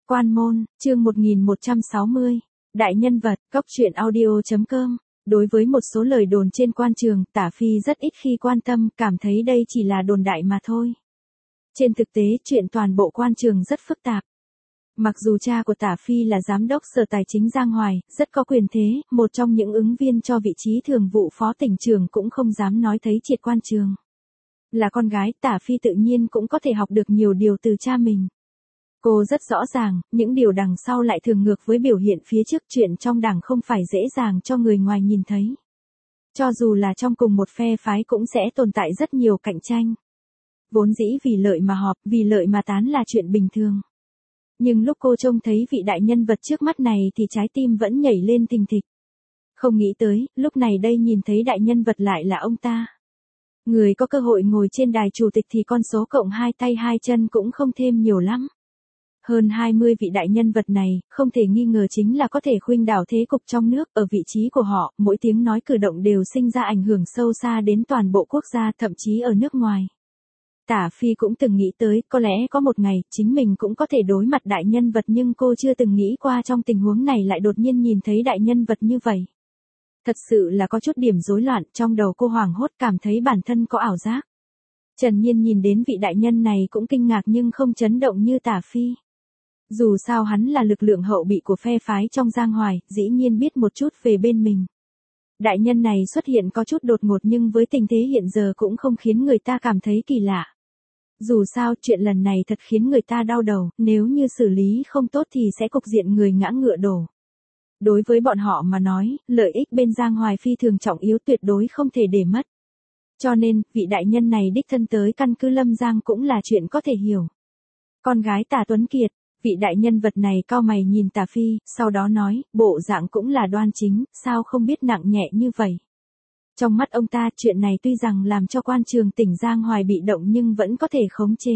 Quan môn, chương 1160. Đại nhân vật, Cốc truyện audio.com. Đối với một số lời đồn trên quan trường, Tả Phi rất ít khi quan tâm, cảm thấy đây chỉ là đồn đại mà thôi. Trên thực tế, chuyện toàn bộ quan trường rất phức tạp. Mặc dù cha của Tả Phi là giám đốc Sở Tài chính Giang Hoài, rất có quyền thế, một trong những ứng viên cho vị trí thường vụ phó tỉnh trưởng cũng không dám nói thấy triệt quan trường. Là con gái, Tả Phi tự nhiên cũng có thể học được nhiều điều từ cha mình. Cô rất rõ ràng, những điều đằng sau lại thường ngược với biểu hiện phía trước, chuyện trong đảng không phải dễ dàng cho người ngoài nhìn thấy. Cho dù là trong cùng một phe phái cũng sẽ tồn tại rất nhiều cạnh tranh. Vốn dĩ vì lợi mà họp, vì lợi mà tán là chuyện bình thường. Nhưng lúc cô trông thấy vị đại nhân vật trước mắt này thì trái tim vẫn nhảy lên thình thịch. Không nghĩ tới, lúc này đây nhìn thấy đại nhân vật lại là ông ta. Người có cơ hội ngồi trên đài chủ tịch thì con số cộng hai tay hai chân cũng không thêm nhiều lắm. Hơn 20 vị đại nhân vật này, không thể nghi ngờ chính là có thể khuynh đảo thế cục trong nước, ở vị trí của họ, mỗi tiếng nói cử động đều sinh ra ảnh hưởng sâu xa đến toàn bộ quốc gia, thậm chí ở nước ngoài. Tả Phi cũng từng nghĩ tới, có lẽ có một ngày, chính mình cũng có thể đối mặt đại nhân vật, nhưng cô chưa từng nghĩ qua trong tình huống này lại đột nhiên nhìn thấy đại nhân vật như vậy. Thật sự là có chút điểm rối loạn, trong đầu cô hoảng hốt, cảm thấy bản thân có ảo giác. Trần Nhiên nhìn đến vị đại nhân này cũng kinh ngạc nhưng không chấn động như Tả Phi. Dù sao hắn là lực lượng hậu bị của phe phái trong Giang Hoài, dĩ nhiên biết một chút về bên mình. Đại nhân này xuất hiện có chút đột ngột nhưng với tình thế hiện giờ cũng không khiến người ta cảm thấy kỳ lạ. Dù sao, chuyện lần này thật khiến người ta đau đầu, nếu như xử lý không tốt thì sẽ cục diện người ngã ngựa đổ. Đối với bọn họ mà nói, lợi ích bên Giang Hoài phi thường trọng yếu, tuyệt đối không thể để mất. Cho nên, vị đại nhân này đích thân tới căn cứ Lâm Giang cũng là chuyện có thể hiểu. Con gái Tả Tuấn Kiệt, vị đại nhân vật này cau mày nhìn Tả Phi, sau đó nói, bộ dạng cũng là đoan chính, sao không biết nặng nhẹ như vậy. Trong mắt ông ta, chuyện này tuy rằng làm cho quan trường tỉnh Giang Hoài bị động nhưng vẫn có thể khống chế.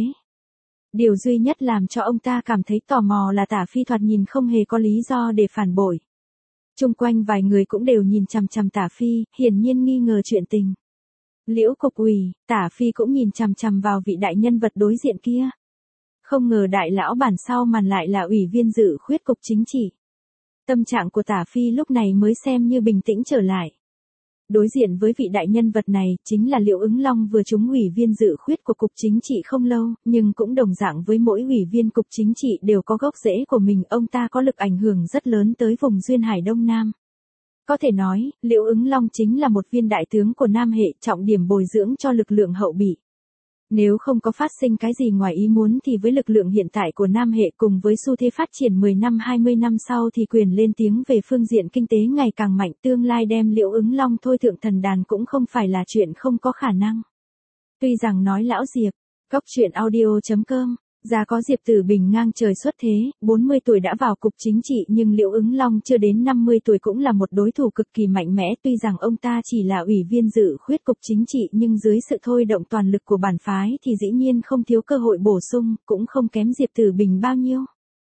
Điều duy nhất làm cho ông ta cảm thấy tò mò là Tả Phi thoạt nhìn không hề có lý do để phản bội. Chung quanh vài người cũng đều nhìn chằm chằm Tả Phi, hiển nhiên nghi ngờ chuyện tình. Liễu cục ủy, Tả Phi cũng nhìn chằm chằm vào vị đại nhân vật đối diện kia. Không ngờ đại lão bản sau màn lại là ủy viên dự khuyết cục chính trị. Tâm trạng của Tả Phi lúc này mới xem như bình tĩnh trở lại. Đối diện với vị đại nhân vật này, chính là Liễu Ứng Long vừa trúng ủy viên dự khuyết của cục chính trị không lâu, nhưng cũng đồng dạng với mỗi ủy viên cục chính trị đều có gốc rễ của mình, ông ta có lực ảnh hưởng rất lớn tới vùng duyên hải Đông Nam. Có thể nói, Liễu Ứng Long chính là một viên đại tướng của Nam Hệ, trọng điểm bồi dưỡng cho lực lượng hậu bị. Nếu không có phát sinh cái gì ngoài ý muốn thì với lực lượng hiện tại của Nam Hệ cùng với xu thế phát triển 10 năm 20 năm sau thì quyền lên tiếng về phương diện kinh tế ngày càng mạnh, tương lai đem Liễu Ứng Long thôi thượng thần đàn cũng không phải là chuyện không có khả năng. Tuy rằng nói lão Diệp, Cốc truyện audio.com, già có Diệp Tử Bình ngang trời xuất thế, 40 tuổi đã vào cục chính trị nhưng Liễu Ứng Long chưa đến 50 tuổi cũng là một đối thủ cực kỳ mạnh mẽ, tuy rằng ông ta chỉ là ủy viên dự khuyết cục chính trị nhưng dưới sự thôi động toàn lực của bản phái thì dĩ nhiên không thiếu cơ hội bổ sung, cũng không kém Diệp Tử Bình bao nhiêu.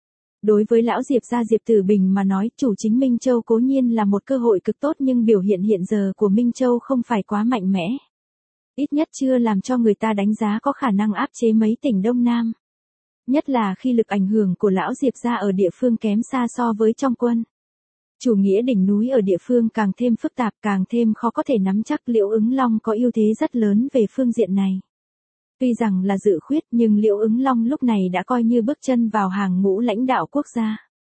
Đối với lão Diệp gia Diệp Tử Bình mà nói, chủ chính Minh Châu cố nhiên là một cơ hội cực tốt nhưng biểu hiện hiện giờ của Minh Châu không phải quá mạnh mẽ. Ít nhất chưa làm cho người ta đánh giá có khả năng áp chế mấy tỉnh Đông Nam. Nhất là khi lực ảnh hưởng của lão Diệp gia ở địa phương kém xa so với trong quân. Chủ nghĩa đỉnh núi ở địa phương càng thêm phức tạp, càng thêm khó có thể nắm chắc. Liễu Ứng Long có ưu thế rất lớn về phương diện này. Tuy rằng là dự khuyết nhưng Liễu Ứng Long lúc này đã coi như bước chân vào hàng ngũ lãnh đạo quốc gia.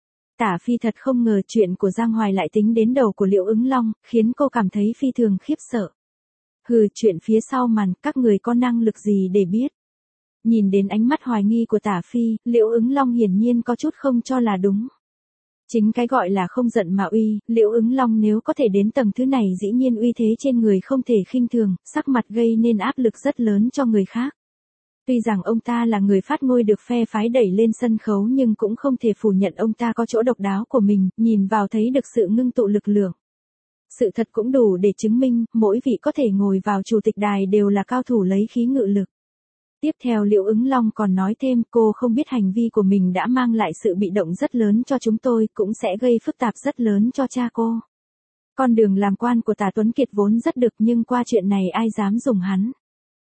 Tả Phi thật không ngờ chuyện của Giang Hoài lại tính đến đầu của Liễu Ứng Long, khiến cô cảm thấy phi thường khiếp sợ. Hừ, chuyện phía sau màn, các người có năng lực gì để biết? Nhìn đến ánh mắt hoài nghi của Tả Phi, Liễu Ứng Long hiển nhiên có chút không cho là đúng. Chính cái gọi là không giận mà uy, Liễu Ứng Long nếu có thể đến tầng thứ này dĩ nhiên uy thế trên người không thể khinh thường, sắc mặt gây nên áp lực rất lớn cho người khác. Tuy rằng ông ta là người phát ngôi được phe phái đẩy lên sân khấu nhưng cũng không thể phủ nhận ông ta có chỗ độc đáo của mình, nhìn vào thấy được sự ngưng tụ lực lượng. Sự thật cũng đủ để chứng minh, mỗi vị có thể ngồi vào chủ tịch đài đều là cao thủ lấy khí ngự lực. Tiếp theo Liễu Ứng Long còn nói thêm, cô không biết hành vi của mình đã mang lại sự bị động rất lớn cho chúng tôi, cũng sẽ gây phức tạp rất lớn cho cha cô. Con đường làm quan của Tả Tuấn Kiệt vốn rất được nhưng qua chuyện này ai dám dùng hắn.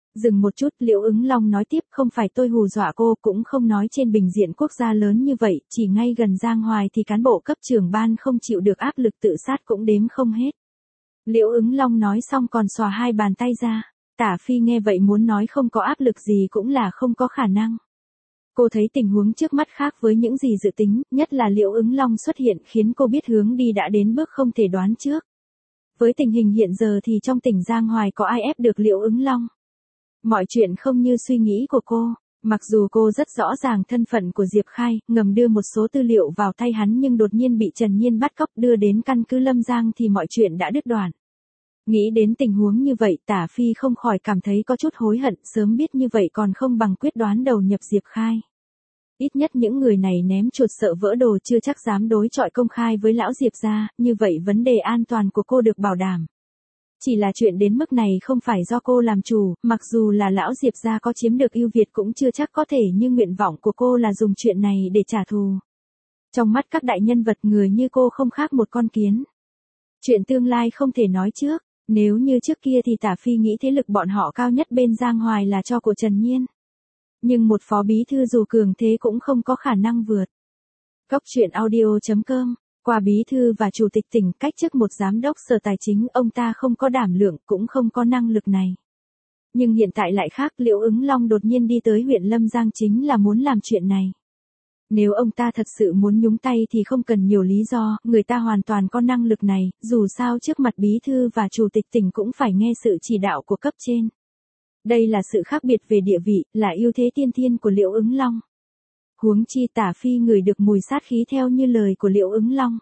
Dừng một chút, Liễu Ứng Long nói tiếp, không phải tôi hù dọa cô, cũng không nói trên bình diện quốc gia lớn như vậy, chỉ ngay gần Giang Hoài thì cán bộ cấp trưởng ban không chịu được áp lực tự sát cũng đếm không hết. Liễu Ứng Long nói xong còn xòa hai bàn tay ra. Tả Phi nghe vậy muốn nói không có áp lực gì cũng là không có khả năng. Cô thấy tình huống trước mắt khác với những gì dự tính, nhất là Liễu Ứng Long xuất hiện khiến cô biết hướng đi đã đến bước không thể đoán trước. Với tình hình hiện giờ thì trong tỉnh Giang Hoài có ai ép được Liễu Ứng Long? Mọi chuyện không như suy nghĩ của cô. Mặc dù cô rất rõ ràng thân phận của Diệp Khai, ngầm đưa một số tư liệu vào tay hắn nhưng đột nhiên bị Trần Nhiên bắt cóc đưa đến căn cứ Lâm Giang thì mọi chuyện đã đứt đoạn. Nghĩ đến tình huống như vậy, Tả Phi không khỏi cảm thấy có chút hối hận, sớm biết như vậy còn không bằng quyết đoán đầu nhập Diệp Khai. Ít nhất những người này ném chuột sợ vỡ đồ chưa chắc dám đối chọi công khai với lão Diệp gia, như vậy vấn đề an toàn của cô được bảo đảm. Chỉ là chuyện đến mức này không phải do cô làm chủ, mặc dù là lão Diệp gia có chiếm được ưu việt cũng chưa chắc có thể, nhưng nguyện vọng của cô là dùng chuyện này để trả thù. Trong mắt các đại nhân vật người như cô không khác một con kiến. Chuyện tương lai không thể nói trước, nếu như trước kia thì Tả Phi nghĩ thế lực bọn họ cao nhất bên Giang Hoài là cho của Trần Nhiên. Nhưng một phó bí thư dù cường thế cũng không có khả năng vượt. Góc truyện audio.com, qua bí thư và chủ tịch tỉnh cách chức một giám đốc sở tài chính, ông ta không có đảm lượng cũng không có năng lực này. Nhưng hiện tại lại khác, Liễu Ứng Long đột nhiên đi tới huyện Lâm Giang chính là muốn làm chuyện này. Nếu ông ta thật sự muốn nhúng tay thì không cần nhiều lý do, người ta hoàn toàn có năng lực này, dù sao trước mặt bí thư và chủ tịch tỉnh cũng phải nghe sự chỉ đạo của cấp trên. Đây là sự khác biệt về địa vị, là ưu thế tiên thiên của Liễu Ứng Long. Huống chi Tả Phi ngửi được mùi sát khí theo như lời của Liễu Ứng Long.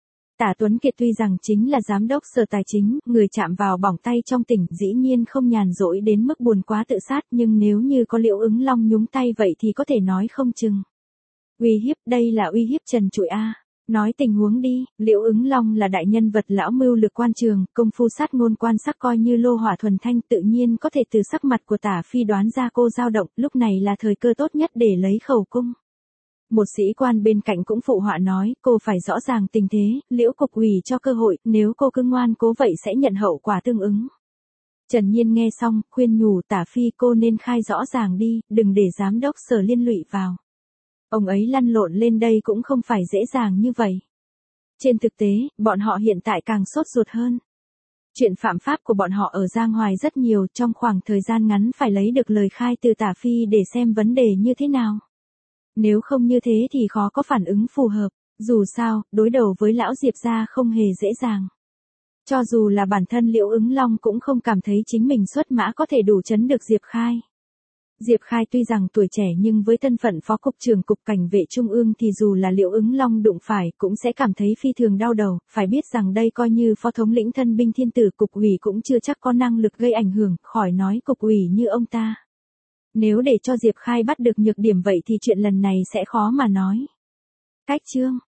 Tả Tuấn Kiệt tuy rằng chính là giám đốc sở tài chính, người chạm vào bỏng tay trong tỉnh, dĩ nhiên không nhàn rỗi đến mức buồn quá tự sát, nhưng nếu như có Liễu Ứng Long nhúng tay vậy thì có thể nói không chừng. Uy hiếp, đây là uy hiếp trần trụi a. Nói tình huống đi, Liễu Ứng Long là đại nhân vật lão mưu lược quan trường, công phu sát ngôn quan sắc coi như lô hỏa thuần thanh, tự nhiên có thể từ sắc mặt của Tả Phi đoán ra cô dao động, lúc này là thời cơ tốt nhất để lấy khẩu cung. Một sĩ quan bên cạnh cũng phụ họa nói, cô phải rõ ràng tình thế, Liễu cục ủy cho cơ hội, nếu cô cứ ngoan cố vậy sẽ nhận hậu quả tương ứng. Trần Nhiên nghe xong, khuyên nhủ Tả Phi cô nên khai rõ ràng đi, đừng để giám đốc sở liên lụy vào. Ông ấy lăn lộn lên đây cũng không phải dễ dàng như vậy. Trên thực tế, bọn họ hiện tại càng sốt ruột hơn. Chuyện phạm pháp của bọn họ ở Giang Hoài rất nhiều, trong khoảng thời gian ngắn phải lấy được lời khai từ Tả Phi để xem vấn đề như thế nào. Nếu không như thế thì khó có phản ứng phù hợp, dù sao, đối đầu với lão Diệp gia không hề dễ dàng. Cho dù là bản thân Liễu Ứng Long cũng không cảm thấy chính mình xuất mã có thể đủ chấn được Diệp Khai. Diệp Khai tuy rằng tuổi trẻ nhưng với thân phận phó cục trưởng cục cảnh vệ trung ương thì dù là Liễu Ứng Long đụng phải cũng sẽ cảm thấy phi thường đau đầu, phải biết rằng đây coi như phó thống lĩnh thân binh thiên tử cục ủy cũng chưa chắc có năng lực gây ảnh hưởng, khỏi nói cục ủy như ông ta. Nếu để cho Diệp Khai bắt được nhược điểm vậy thì chuyện lần này sẽ khó mà nói. Cách chương